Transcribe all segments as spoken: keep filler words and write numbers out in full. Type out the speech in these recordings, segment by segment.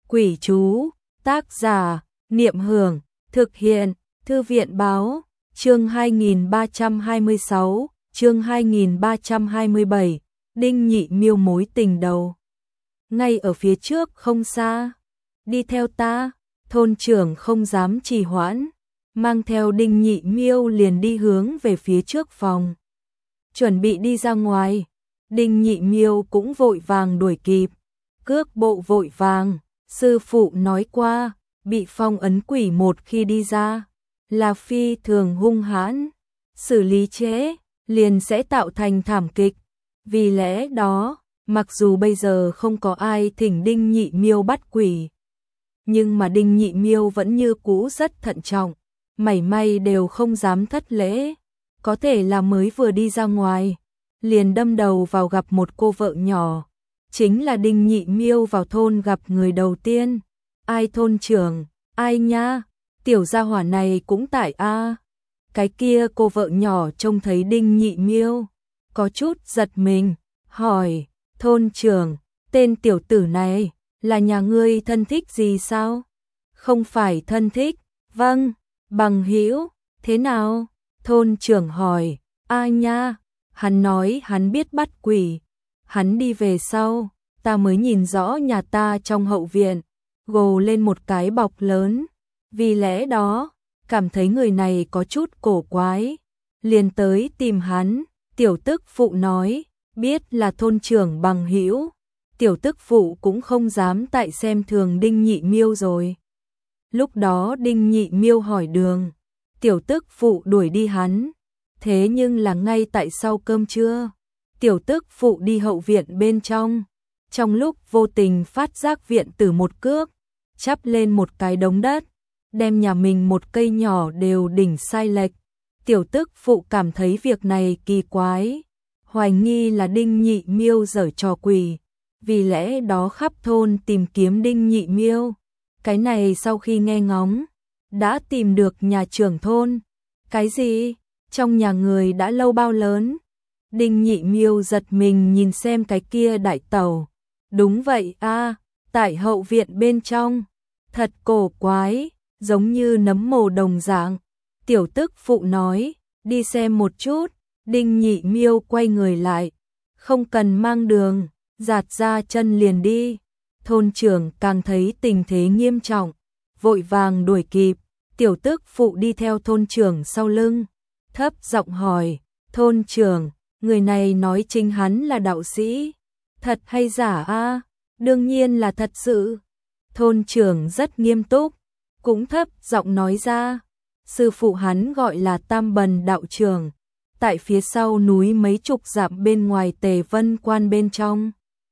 Quỷ chú, tác giả, Niệm Hưởng, thực hiện, Thư viện báo, chương hai nghìn ba trăm hai mươi sáu, chương hai nghìn ba trăm hai mươi bảy, Đinh Nhị Miêu mối tình đầu. Ngay ở phía trước không xa, đi theo ta, thôn trưởng không dám trì hoãn, mang theo Đinh Nhị Miêu liền đi hướng về phía trước phòng. Chuẩn bị đi ra ngoài, Đinh Nhị Miêu cũng vội vàng đuổi kịp, cước bộ vội vàng, sư phụ nói qua, bị phong ấn quỷ một khi đi ra, là phi thường hung hãn, xử lý trễ, liền sẽ tạo thành thảm kịch. Vì lẽ đó, mặc dù bây giờ không có ai thỉnh Đinh Nhị Miêu bắt quỷ, nhưng mà Đinh Nhị Miêu vẫn như cũ rất thận trọng, mảy may đều không dám thất lễ, có thể là mới vừa đi ra ngoài, liền đâm đầu vào gặp một cô vợ nhỏ, chính là Đinh Nhị Miêu vào thôn gặp người đầu tiên. Ai thôn trưởng, ai nha, tiểu gia hỏa này cũng tại a. Cái kia cô vợ nhỏ trông thấy Đinh Nhị Miêu, có chút giật mình, hỏi, thôn trưởng, tên tiểu tử này, là nhà ngươi thân thích gì sao? Không phải thân thích, vâng, bằng hữu, thế nào? Thôn trưởng hỏi, a nha, hắn nói hắn biết bắt quỷ, hắn đi về sau, ta mới nhìn rõ nhà ta trong hậu viện, gồ lên một cái bọc lớn, vì lẽ đó, cảm thấy người này có chút cổ quái, liền tới tìm hắn. Tiểu tức phụ nói, biết là thôn trưởng bằng hữu, tiểu tức phụ cũng không dám tại xem thường Đinh Nhị Miêu rồi. Lúc đó Đinh Nhị Miêu hỏi đường, tiểu tức phụ đuổi đi hắn, thế nhưng là ngay tại sau cơm trưa, tiểu tức phụ đi hậu viện bên trong, trong lúc vô tình phát giác viện tử một cước, chắp lên một cái đống đất, đem nhà mình một cây nhỏ đều đỉnh sai lệch. Tiểu tức phụ cảm thấy việc này kỳ quái, hoài nghi là Đinh Nhị Miêu giở trò quỷ, vì lẽ đó khắp thôn tìm kiếm Đinh Nhị Miêu. Cái này sau khi nghe ngóng, đã tìm được nhà trưởng thôn. Cái gì? Trong nhà người đã lâu bao lớn? Đinh Nhị Miêu giật mình nhìn xem cái kia đại tẩu. Đúng vậy a, tại hậu viện bên trong. Thật cổ quái, giống như nấm mồ đồng dạng. Tiểu tức phụ nói, đi xem một chút. Đinh Nhị Miêu quay người lại, không cần mang đường, giạt ra chân liền đi. Thôn trưởng càng thấy tình thế nghiêm trọng, vội vàng đuổi kịp. Tiểu tức phụ đi theo thôn trưởng sau lưng, thấp giọng hỏi, thôn trưởng, người này nói chính hắn là đạo sĩ, thật hay giả a? Đương nhiên là thật sự. Thôn trưởng rất nghiêm túc, cũng thấp giọng nói ra, sư phụ hắn gọi là Tam Bần đạo trưởng, tại phía sau núi mấy chục dặm bên ngoài Tề Vân Quan bên trong.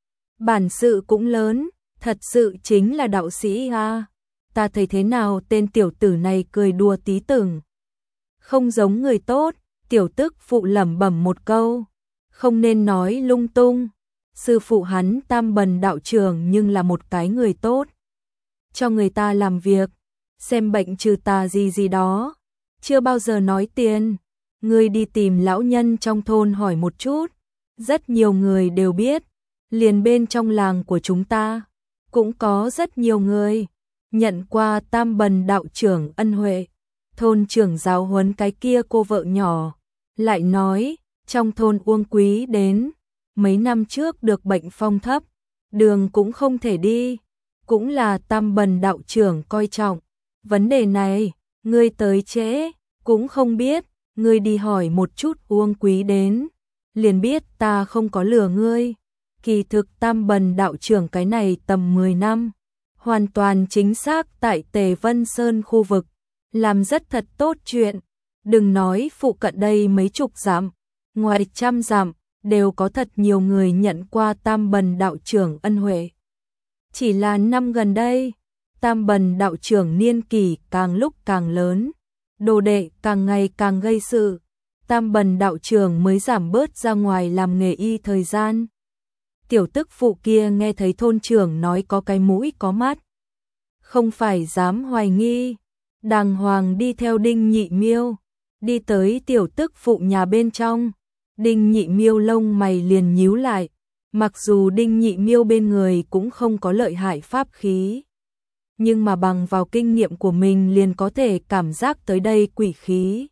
Bản sự cũng lớn, thật sự chính là đạo sĩ a. Ta thấy thế nào tên tiểu tử này cười đùa tí tưởng, không giống người tốt. Tiểu tức phụ lẩm bẩm một câu, không nên nói lung tung. Sư phụ hắn Tam Bần đạo trưởng nhưng là một cái người tốt, cho người ta làm việc, xem bệnh trừ tà gì gì đó, chưa bao giờ nói tiền. Ngươi đi tìm lão nhân trong thôn hỏi một chút, rất nhiều người đều biết, liền bên trong làng của chúng ta cũng có rất nhiều người nhận qua Tam Bần đạo trưởng ân huệ. Thôn trưởng giáo huấn cái kia cô vợ nhỏ, lại nói, trong thôn Uông Quý đến, mấy năm trước được bệnh phong thấp, đường cũng không thể đi, cũng là Tam Bần đạo trưởng coi trọng. Vấn đề này, ngươi tới trễ, cũng không biết, ngươi đi hỏi một chút Uông Quý đến, liền biết ta không có lừa ngươi. Kỳ thực Tam Bần đạo trưởng cái này tầm mười năm, hoàn toàn chính xác tại Tề Vân Sơn khu vực, làm rất thật tốt chuyện. Đừng nói phụ cận đây mấy chục dặm, ngoài trăm dặm, đều có thật nhiều người nhận qua Tam Bần đạo trưởng ân huệ. Chỉ là năm gần đây, Tam Bần đạo trưởng niên kỷ càng lúc càng lớn, đồ đệ càng ngày càng gây sự, Tam Bần đạo trưởng mới giảm bớt ra ngoài làm nghề y thời gian. Tiểu tức phụ kia nghe thấy thôn trưởng nói có cái mũi có mắt, không phải dám hoài nghi, đàng hoàng đi theo Đinh Nhị Miêu, đi tới tiểu tức phụ nhà bên trong. Đinh Nhị Miêu lông mày liền nhíu lại, mặc dù Đinh Nhị Miêu bên người cũng không có lợi hại pháp khí, nhưng mà bằng vào kinh nghiệm của mình liền có thể cảm giác tới đây quỷ khí.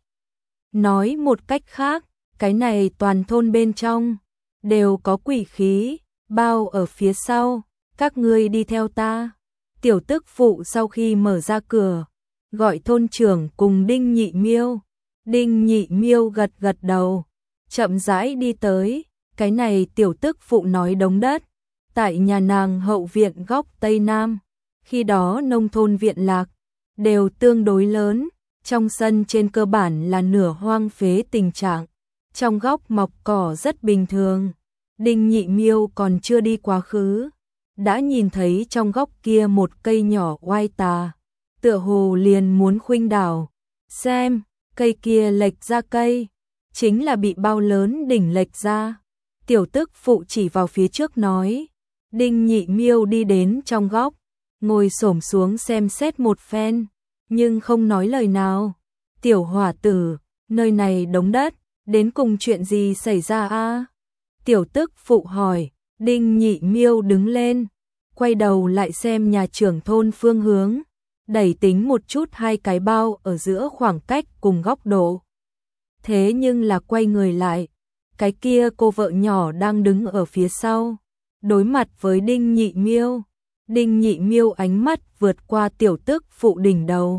Nói một cách khác, cái này toàn thôn bên trong đều có quỷ khí, bao ở phía sau, các ngươi đi theo ta. Tiểu tức phụ sau khi mở ra cửa, gọi thôn trưởng cùng Đinh Nhị Miêu. Đinh Nhị Miêu gật gật đầu, chậm rãi đi tới, cái này tiểu tức phụ nói đống đất, tại nhà nàng hậu viện góc Tây Nam, khi đó nông thôn viện lạc, đều tương đối lớn, trong sân trên cơ bản là nửa hoang phế tình trạng, trong góc mọc cỏ rất bình thường. Đinh Nhị Miêu còn chưa đi quá khứ, đã nhìn thấy trong góc kia một cây nhỏ oai tà, tựa hồ liền muốn khuynh đảo, xem, cây kia lệch ra cây, chính là bị bao lớn đỉnh lệch ra. Tiểu tức phụ chỉ vào phía trước nói, Đinh Nhị Miêu đi đến trong góc, ngồi xổm xuống xem xét một phen, nhưng không nói lời nào. Tiểu hỏa tử, nơi này đống đất, đến cùng chuyện gì xảy ra a? Tiểu tức phụ hỏi. Đinh Nhị Miêu đứng lên, quay đầu lại xem nhà trưởng thôn phương hướng, đẩy tính một chút hai cái bao ở giữa khoảng cách cùng góc độ. Thế nhưng là quay người lại, cái kia cô vợ nhỏ đang đứng ở phía sau, đối mặt với Đinh Nhị Miêu. Đinh Nhị Miêu ánh mắt vượt qua tiểu tức phụ đỉnh đầu,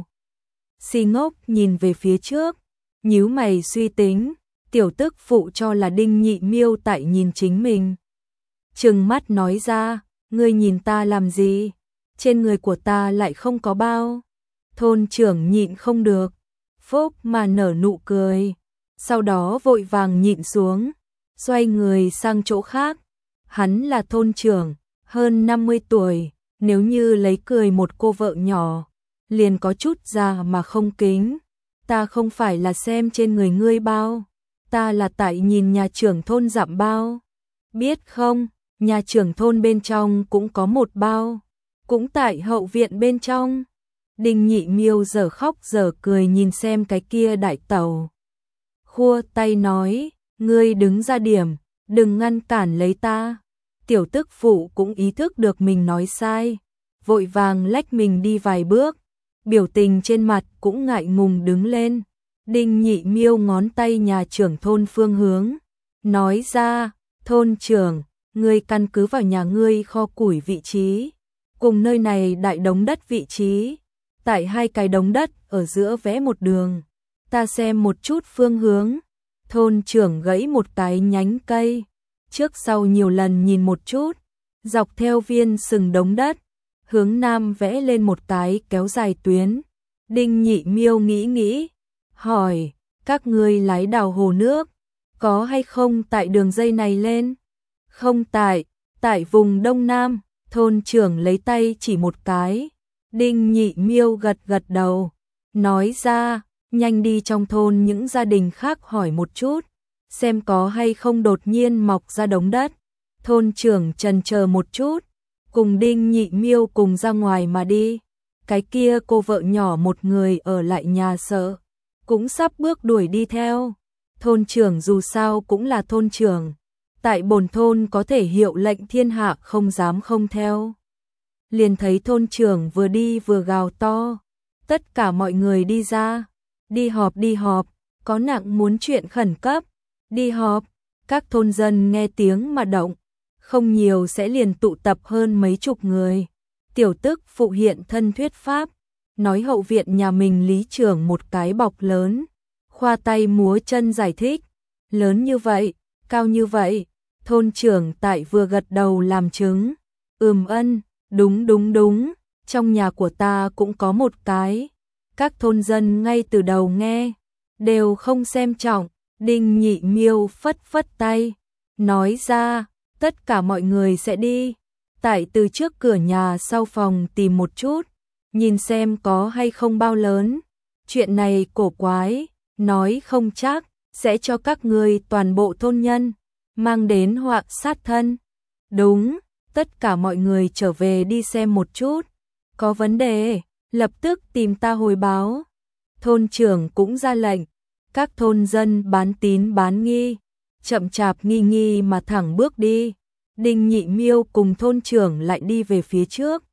si ngốc nhìn về phía trước, nhíu mày suy tính, tiểu tức phụ cho là Đinh Nhị Miêu tại nhìn chính mình. Trừng mắt nói ra, ngươi nhìn ta làm gì? Trên người của ta lại không có bao. Thôn trưởng nhịn không được, phốc mà nở nụ cười, sau đó vội vàng nhịn xuống, xoay người sang chỗ khác. Hắn là thôn trưởng, hơn năm mươi tuổi, nếu như lấy cười một cô vợ nhỏ, liền có chút già mà không kính. Ta không phải là xem trên người ngươi bao, ta là tại nhìn nhà trưởng thôn dặm bao. Biết không, nhà trưởng thôn bên trong cũng có một bao, cũng tại hậu viện bên trong. Đinh Nhị Miêu giờ khóc giờ cười nhìn xem cái kia đại tẩu, khua tay nói, ngươi đứng ra điểm, đừng ngăn cản lấy ta. Tiểu tức phụ cũng ý thức được mình nói sai, vội vàng lách mình đi vài bước, biểu tình trên mặt cũng ngại ngùng đứng lên. Đinh Nhị Miêu ngón tay nhà trưởng thôn phương hướng, nói ra, thôn trưởng, ngươi căn cứ vào nhà ngươi kho củi vị trí, cùng nơi này đại đống đất vị trí, tại hai cái đống đất ở giữa vẽ một đường, ta xem một chút phương hướng. Thôn trưởng gãy một cái nhánh cây, trước sau nhiều lần nhìn một chút, dọc theo viên sừng đống đất, hướng nam vẽ lên một cái kéo dài tuyến. Đinh Nhị Miêu nghĩ nghĩ, hỏi, các ngươi lái đào hồ nước, có hay không tại đường dây này lên? Không tại, tại vùng Đông Nam. Thôn trưởng lấy tay chỉ một cái. Đinh Nhị Miêu gật gật đầu, nói ra, nhanh đi trong thôn những gia đình khác hỏi một chút, xem có hay không đột nhiên mọc ra đống đất. Thôn trưởng chần chờ một chút, cùng Đinh Nhị Miêu cùng ra ngoài mà đi. Cái kia cô vợ nhỏ một người ở lại nhà sợ, cũng sắp bước đuổi đi theo. Thôn trưởng dù sao cũng là thôn trưởng, tại bổn thôn có thể hiệu lệnh thiên hạ không dám không theo. Liền thấy thôn trưởng vừa đi vừa gào to, tất cả mọi người đi ra, đi họp đi họp, có nặng muốn chuyện khẩn cấp, đi họp. Các thôn dân nghe tiếng mà động, không nhiều sẽ liền tụ tập hơn mấy chục người. Tiểu tức phụ hiện thân thuyết pháp, nói hậu viện nhà mình lý trưởng một cái bọc lớn, khoa tay múa chân giải thích, lớn như vậy, cao như vậy. Thôn trưởng tại vừa gật đầu làm chứng, ừm ân, đúng đúng đúng, trong nhà của ta cũng có một cái. Các thôn dân ngay từ đầu nghe, đều không xem trọng. Đinh Nhị Miêu phất phất tay, nói ra, tất cả mọi người sẽ đi, tại từ trước cửa nhà sau phòng tìm một chút, nhìn xem có hay không bao lớn. Chuyện này cổ quái, nói không chắc sẽ cho các ngươi toàn bộ thôn nhân mang đến họa sát thân. Đúng, tất cả mọi người trở về đi xem một chút, có vấn đề, lập tức tìm ta hồi báo. Thôn trưởng cũng ra lệnh, các thôn dân bán tín bán nghi, chậm chạp nghi nghi mà thẳng bước đi. Đinh Nhị Miêu cùng thôn trưởng lại đi về phía trước,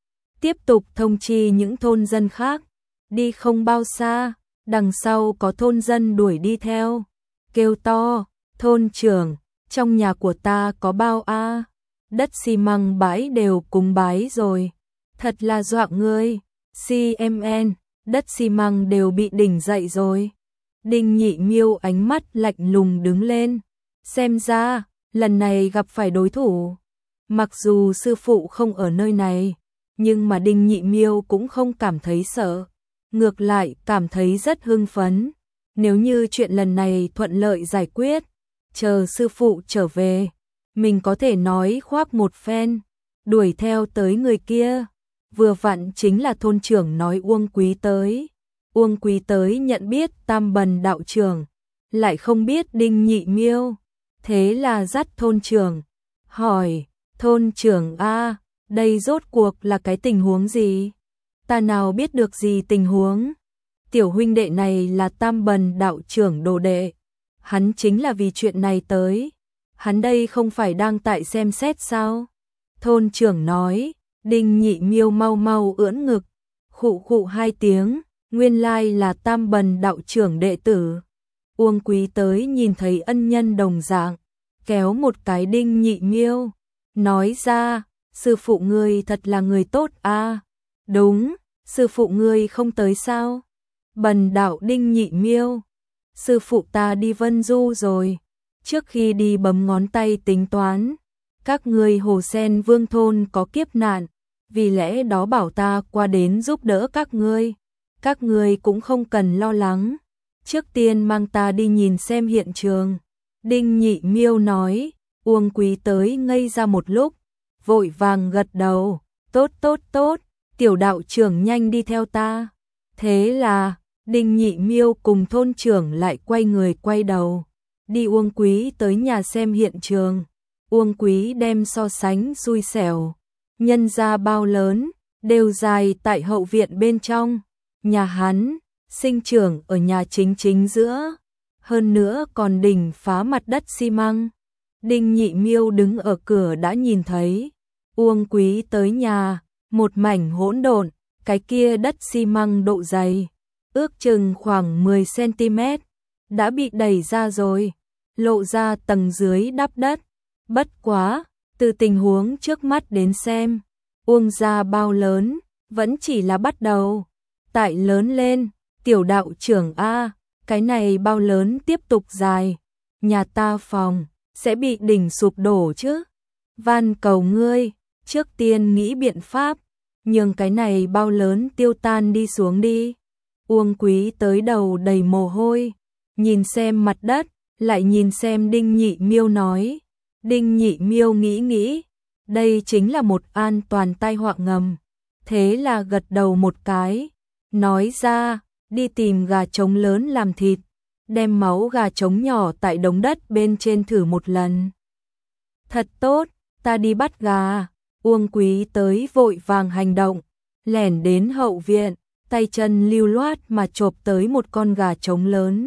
tiếp tục thông chi những thôn dân khác. Đi không bao xa, đằng sau có thôn dân đuổi đi theo, kêu to, thôn trưởng, trong nhà của ta có bao a, đất xi măng bãi đều cùng bái rồi, thật là dọa ngươi, xê em en, đất xi măng đều bị đỉnh dậy rồi. Đinh Nhị Miêu ánh mắt lạnh lùng đứng lên, xem ra, lần này gặp phải đối thủ. Mặc dù sư phụ không ở nơi này, nhưng mà Đinh Nhị Miêu cũng không cảm thấy sợ, ngược lại cảm thấy rất hưng phấn. Nếu như chuyện lần này thuận lợi giải quyết, chờ sư phụ trở về, mình có thể nói khoác một phen, đuổi theo tới người kia. Vừa vặn chính là thôn trưởng nói Uông Quý tới. Uông Quý tới nhận biết Tam Bần đạo trưởng, lại không biết Đinh Nhị Miêu, thế là dắt thôn trưởng, hỏi, thôn trưởng a, đây rốt cuộc là cái tình huống gì? Ta nào biết được gì tình huống? Tiểu huynh đệ này là Tam Bần đạo trưởng đồ đệ, hắn chính là vì chuyện này tới, hắn đây không phải đang tại xem xét sao? Thôn trưởng nói. Đinh Nhị Miêu mau mau ưỡn ngực, khụ khụ hai tiếng, nguyên lai là Tam Bần đạo trưởng đệ tử. Uông Quý tới nhìn thấy ân nhân đồng dạng, kéo một cái Đinh Nhị Miêu, nói ra, sư phụ ngươi thật là người tốt a. Đúng, sư phụ ngươi không tới sao? Bần đạo Đinh Nhị Miêu, sư phụ ta đi Vân Du rồi, trước khi đi bấm ngón tay tính toán. Các ngươi Hồ Sen Vương thôn có kiếp nạn, vì lẽ đó bảo ta qua đến giúp đỡ các ngươi. Các ngươi cũng không cần lo lắng, trước tiên mang ta đi nhìn xem hiện trường. Đinh Nhị Miêu nói. Uông Quý tới ngây ra một lúc, vội vàng gật đầu, tốt tốt tốt, tiểu đạo trưởng nhanh đi theo ta. Thế là, Đinh Nhị Miêu cùng thôn trưởng lại quay người quay đầu, đi Uông Quý tới nhà xem hiện trường. Uông Quý đem so sánh xui xẻo, nhân ra bao lớn, đều dài tại hậu viện bên trong, nhà hắn, sinh trưởng ở nhà chính chính giữa, hơn nữa còn đỉnh phá mặt đất xi măng. Đinh Nhị Miêu đứng ở cửa đã nhìn thấy, Uông Quý tới nhà, một mảnh hỗn độn, cái kia đất xi măng độ dày, ước chừng khoảng mười xăng ti mét, đã bị đẩy ra rồi, lộ ra tầng dưới đắp đất. Bất quá, từ tình huống trước mắt đến xem, Uông gia bao lớn, vẫn chỉ là bắt đầu. Tại lớn lên, tiểu đạo trưởng a, cái này bao lớn tiếp tục dài, nhà ta phòng, sẽ bị đỉnh sụp đổ chứ. Van cầu ngươi, trước tiên nghĩ biện pháp, nhường cái này bao lớn tiêu tan đi xuống đi. Uông Quý tới đầu đầy mồ hôi, nhìn xem mặt đất, lại nhìn xem Đinh Nhị Miêu nói. Đinh Nhị Miêu nghĩ nghĩ, đây chính là một an toàn tai họa ngầm, thế là gật đầu một cái, nói ra, đi tìm gà trống lớn làm thịt, đem máu gà trống nhỏ tại đống đất bên trên thử một lần. Thật tốt, ta đi bắt gà. Uông Quý tới vội vàng hành động, lẻn đến hậu viện, tay chân lưu loát mà chộp tới một con gà trống lớn.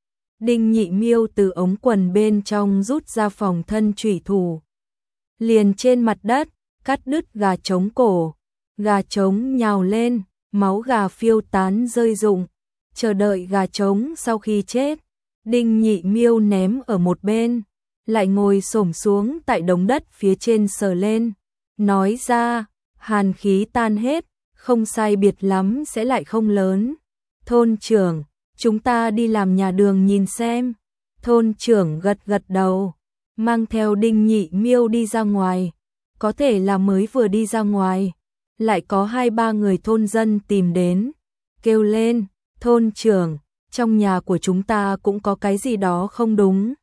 Đinh Nhị Miêu từ ống quần bên trong rút ra phòng thân chủy thủ, liền trên mặt đất, cắt đứt gà trống cổ, gà trống nhào lên, máu gà phiêu tán rơi rụng, chờ đợi gà trống sau khi chết. Đinh Nhị Miêu ném ở một bên, lại ngồi xổm xuống tại đống đất phía trên sờ lên, nói ra, hàn khí tan hết, không sai biệt lắm sẽ lại không lớn. Thôn trưởng, chúng ta đi làm nhà đường nhìn xem. Thôn trưởng gật gật đầu, mang theo Đinh Nhị Miêu đi ra ngoài. Có thể là mới vừa đi ra ngoài, lại có hai ba người thôn dân tìm đến, kêu lên, thôn trưởng, trong nhà của chúng ta cũng có cái gì đó không đúng.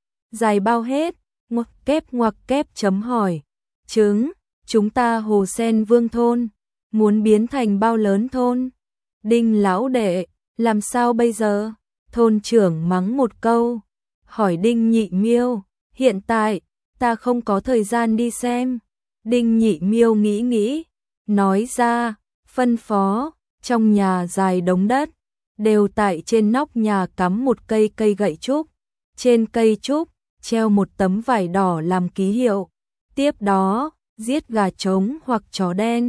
Dài bao hết, ngoặc kép ngoặc kép chấm hỏi, chứng, chúng ta Hồ Sen Vương thôn, muốn biến thành bao lớn thôn. Đinh lão đệ, làm sao bây giờ? Thôn trưởng mắng một câu, hỏi Đinh Nhị Miêu, hiện tại, ta không có thời gian đi xem. Đinh Nhị Miêu nghĩ nghĩ, nói ra, phân phó, trong nhà dài đống đất, đều tại trên nóc nhà cắm một cây cây gậy trúc, trên cây trúc, treo một tấm vải đỏ làm ký hiệu. Tiếp đó, giết gà trống hoặc chó đen,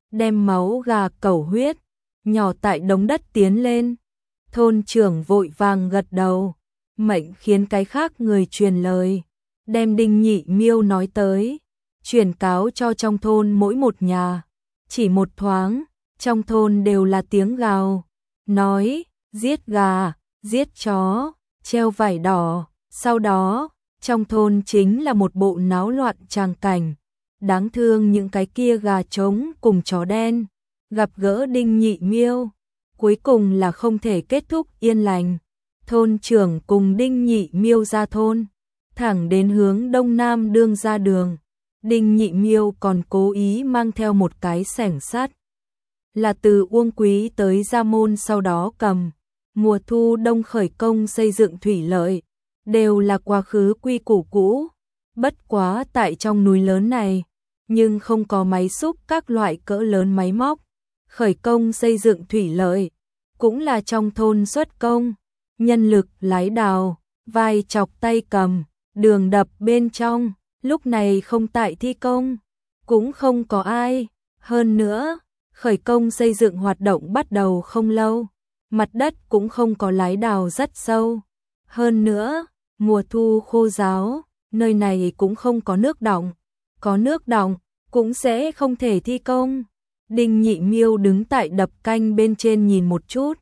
đem máu gà cẩu huyết, nhỏ tại đống đất tiến lên. Thôn trưởng vội vàng gật đầu, mệnh khiến cái khác người truyền lời, đem Đinh Nhị Miêu nói tới, truyền cáo cho trong thôn mỗi một nhà. Chỉ một thoáng, trong thôn đều là tiếng gào, nói, giết gà, giết chó, treo vải đỏ. Sau đó, trong thôn chính là một bộ náo loạn tràng cảnh. Đáng thương những cái kia gà trống cùng chó đen, gặp gỡ Đinh Nhị Miêu, cuối cùng là không thể kết thúc yên lành. Thôn trưởng cùng Đinh Nhị Miêu ra thôn, thẳng đến hướng đông nam đương ra đường. Đinh Nhị Miêu còn cố ý mang theo một cái xẻng sắt, là từ Uông Quý tới Gia Môn sau đó cầm. Mùa thu đông khởi công xây dựng thủy lợi, đều là quá khứ quy củ cũ. Bất quá tại trong núi lớn này, nhưng không có máy xúc các loại cỡ lớn máy móc. Khởi công xây dựng thủy lợi, cũng là trong thôn xuất công, nhân lực lái đào, vai chọc tay cầm, đường đập bên trong, lúc này không tại thi công, cũng không có ai. Hơn nữa, khởi công xây dựng hoạt động bắt đầu không lâu, mặt đất cũng không có lái đào rất sâu. Hơn nữa, mùa thu khô ráo, nơi này cũng không có nước đọng, có nước đọng cũng sẽ không thể thi công. Đinh Nhị Miêu đứng tại đập canh bên trên nhìn một chút,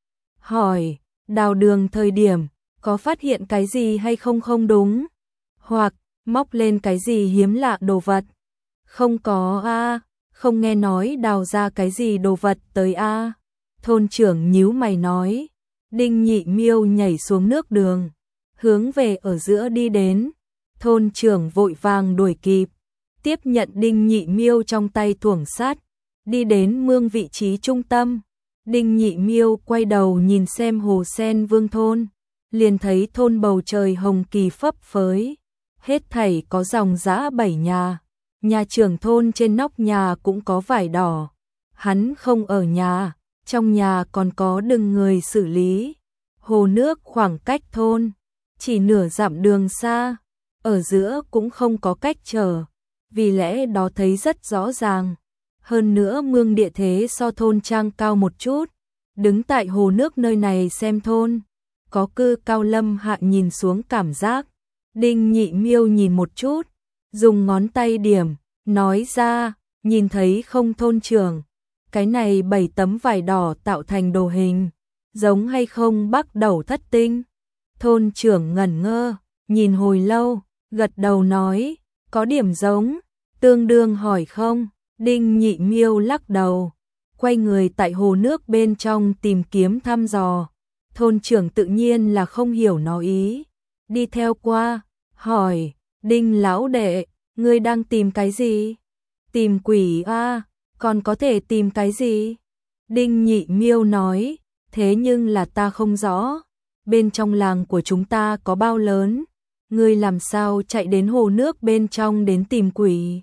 hỏi, đào đường thời điểm, có phát hiện cái gì hay không không đúng? Hoặc, móc lên cái gì hiếm lạ đồ vật? Không có a, không nghe nói đào ra cái gì đồ vật tới a. Thôn trưởng nhíu mày nói. Đinh Nhị Miêu nhảy xuống nước đường, hướng về ở giữa đi đến. Thôn trưởng vội vàng đuổi kịp, tiếp nhận Đinh Nhị Miêu trong tay thuổng sắt, đi đến mương vị trí trung tâm. Đinh Nhị Miêu quay đầu nhìn xem hồ sen vương thôn, liền thấy thôn bầu trời hồng kỳ phấp phới, hết thảy có dòng dã bảy nhà, nhà trưởng thôn trên nóc nhà cũng có vải đỏ. Hắn không ở nhà, trong nhà còn có đừng người xử lý. Hồ nước khoảng cách thôn chỉ nửa dặm đường xa, ở giữa cũng không có cách trở, vì lẽ đó thấy rất rõ ràng. Hơn nữa mương địa thế so thôn trang cao một chút, đứng tại hồ nước nơi này xem thôn, có cư cao lâm hạ nhìn xuống cảm giác. Đinh Nhị Miêu nhìn một chút, dùng ngón tay điểm, nói ra, nhìn thấy không thôn trưởng, cái này bảy tấm vải đỏ tạo thành đồ hình, giống hay không Bắc Đẩu Thất Tinh? Thôn trưởng ngẩn ngơ, nhìn hồi lâu, gật đầu nói, có điểm giống, tương đương hỏi không? Đinh Nhị Miêu lắc đầu, quay người tại hồ nước bên trong tìm kiếm thăm dò. Thôn trưởng tự nhiên là không hiểu nó ý, đi theo qua, hỏi, Đinh lão đệ, ngươi đang tìm cái gì? Tìm quỷ a, còn có thể tìm cái gì? Đinh Nhị Miêu nói, thế nhưng là ta không rõ, bên trong làng của chúng ta có bao lớn, ngươi làm sao chạy đến hồ nước bên trong đến tìm quỷ?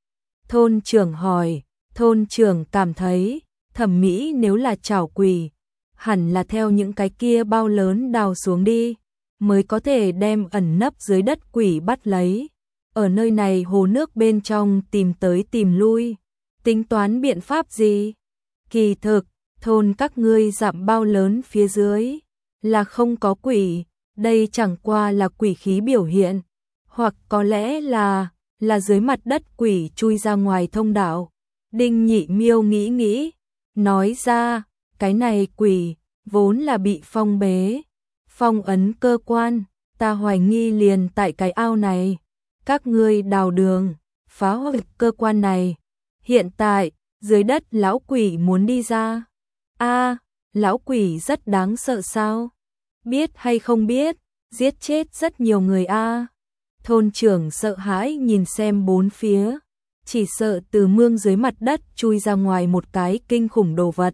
Thôn trưởng hỏi. Thôn trưởng cảm thấy, thẩm mỹ nếu là trảo quỷ, hẳn là theo những cái kia bao lớn đào xuống đi, mới có thể đem ẩn nấp dưới đất quỷ bắt lấy. Ở nơi này hồ nước bên trong tìm tới tìm lui, tính toán biện pháp gì? Kỳ thực, thôn các ngươi dặm bao lớn phía dưới, là không có quỷ, đây chẳng qua là quỷ khí biểu hiện, hoặc có lẽ là, là dưới mặt đất quỷ chui ra ngoài thông đạo. Đinh Nhị Miêu nghĩ nghĩ, nói ra, cái này quỷ, vốn là bị phong bế, phong ấn cơ quan, ta hoài nghi liền tại cái ao này. Các ngươi đào đường, phá hoại cơ quan này. Hiện tại, dưới đất lão quỷ muốn đi ra. A, lão quỷ rất đáng sợ sao? Biết hay không biết, giết chết rất nhiều người a. Thôn trưởng sợ hãi nhìn xem bốn phía, chỉ sợ từ mương dưới mặt đất chui ra ngoài một cái kinh khủng đồ vật.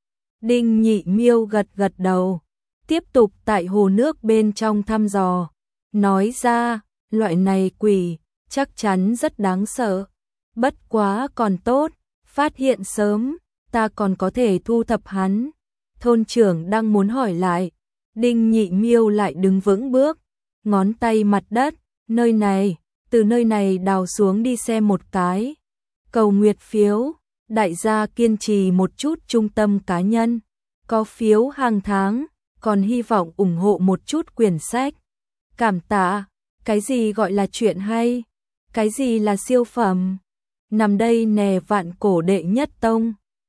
Đinh Nhị Miêu gật gật đầu, tiếp tục tại hồ nước bên trong thăm dò, nói ra, loại này quỷ, chắc chắn rất đáng sợ. Bất quá còn tốt, phát hiện sớm, ta còn có thể thu thập hắn. Thôn trưởng đang muốn hỏi lại, Đinh Nhị Miêu lại đứng vững bước, ngón tay mặt đất, nơi này, từ nơi này đào xuống đi xem một cái. Cầu nguyệt phiếu, Đại gia kiên trì một chút trung tâm cá nhân, có phiếu hàng tháng, còn hy vọng ủng hộ một chút quyển sách. Cảm tạ, cái gì gọi là chuyện hay, cái gì là siêu phẩm. Nằm đây nè vạn cổ đệ nhất tông.